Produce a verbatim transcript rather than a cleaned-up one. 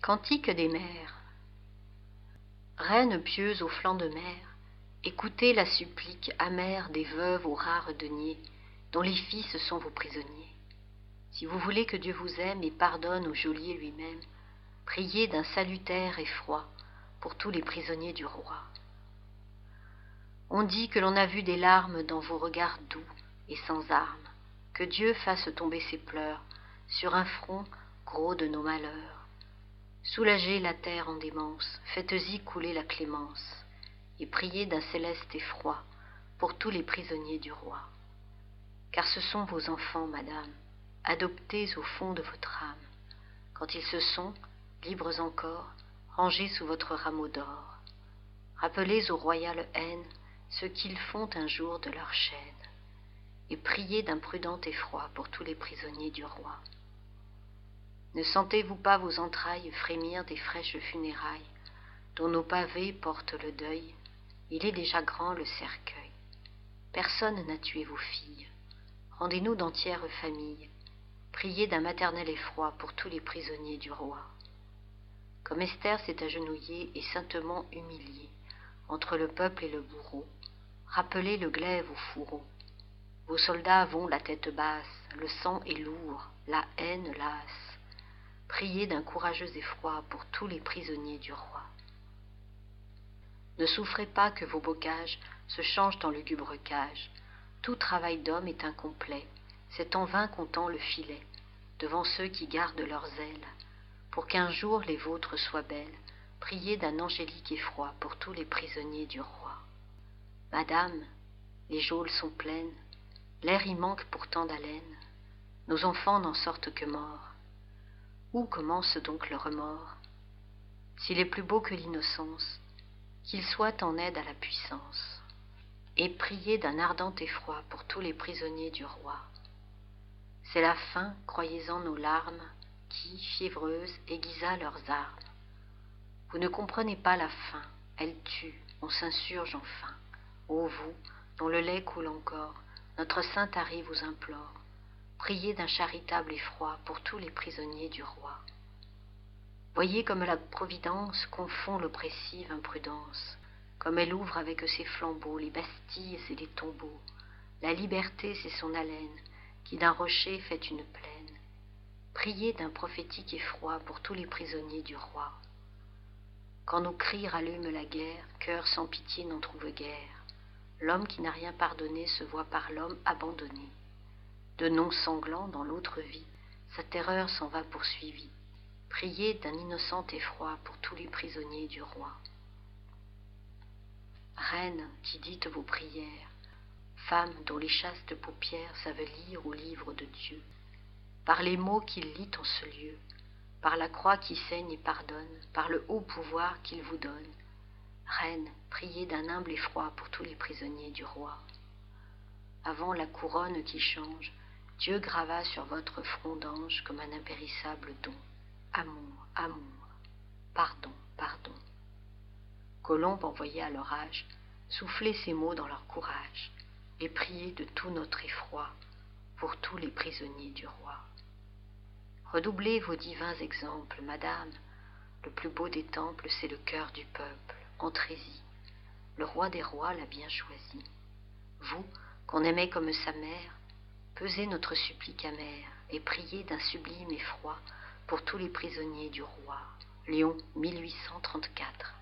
Cantique des mères. Reines pieuses aux flancs de mer, écoutez la supplique amère des veuves aux rares deniers, dont les fils sont vos prisonniers. Si vous voulez que Dieu vous aime et pardonne au geôlier lui-même, priez d'un salutaire effroi pour tous les prisonniers du roi. On dit que l'on a vu des larmes dans vos regards doux et sans armes, que Dieu fasse tomber ses pleurs sur un front gros de nos malheurs. Soulagez la terre en démence, faites-y couler la clémence, et priez d'un céleste effroi pour tous les prisonniers du roi. Car ce sont vos enfants, madame, adoptés au fond de votre âme, quand ils se sont, libres encore, rangés sous votre rameau d'or. Rappelez aux royales haines ce qu'ils font un jour de leur chaîne, et priez d'un prudent effroi pour tous les prisonniers du roi. Ne sentez-vous pas vos entrailles frémir des fraîches funérailles, dont nos pavés portent le deuil? Il est déjà grand le cercueil. Personne n'a tué vos filles. Rendez-nous d'entières familles. Priez d'un maternel effroi pour tous les prisonniers du roi. Comme Esther s'est agenouillée et saintement humiliée entre le peuple et le bourreau, rappelez le glaive au fourreau. Vos soldats vont la tête basse, le sang est lourd, la haine lasse. Priez d'un courageux effroi pour tous les prisonniers du roi. Ne souffrez pas que vos bocages se changent en lugubre cage. Tout travail d'homme est incomplet, c'est en vain qu'on tend le filet devant ceux qui gardent leurs ailes. Pour qu'un jour les vôtres soient belles, priez d'un angélique effroi pour tous les prisonniers du roi. Madame, les geôles sont pleines, l'air y manque pourtant d'haleine, nos enfants n'en sortent que morts. Où commence donc le remords? S'il est plus beau que l'innocence, qu'il soit en aide à la puissance, et priez d'un ardent effroi pour tous les prisonniers du roi. C'est la faim, croyez-en nos larmes, qui, fiévreuse, aiguisa leurs armes. Vous ne comprenez pas la faim, elle tue, on s'insurge enfin. Ô vous, dont le lait coule encore, notre sainte Harry vous implore. Priez d'un charitable effroi pour tous les prisonniers du roi. Voyez comme la providence confond l'oppressive imprudence, comme elle ouvre avec ses flambeaux les bastilles et les tombeaux. La liberté, c'est son haleine, qui d'un rocher fait une plaine. Priez d'un prophétique effroi pour tous les prisonniers du roi. Quand nos cris rallument la guerre, cœur sans pitié n'en trouve guère. L'homme qui n'a rien pardonné se voit par l'homme abandonné. De noms sanglants dans l'autre vie, sa terreur s'en va poursuivie. Priez d'un innocent effroi pour tous les prisonniers du roi. Reine qui dites vos prières, femme dont les chastes paupières savent lire au livre de Dieu, par les mots qu'il lit en ce lieu, par la croix qui saigne et pardonne, par le haut pouvoir qu'il vous donne, Reine, priez d'un humble effroi pour tous les prisonniers du roi. Avant la couronne qui change, Dieu grava sur votre front d'ange comme un impérissable don. Amour, amour, pardon, pardon. Colombe envoyait à l'orage, soufflez ces mots dans leur courage, et priez de tout notre effroi pour tous les prisonniers du roi. Redoublez vos divins exemples, madame, le plus beau des temples, c'est le cœur du peuple, entrez-y, le roi des rois l'a bien choisi. Vous, qu'on aimait comme sa mère, pesez notre supplique amère, et priez d'un sublime effroi pour tous les prisonniers du roi. Lyon, mille huit cent trente-quatre.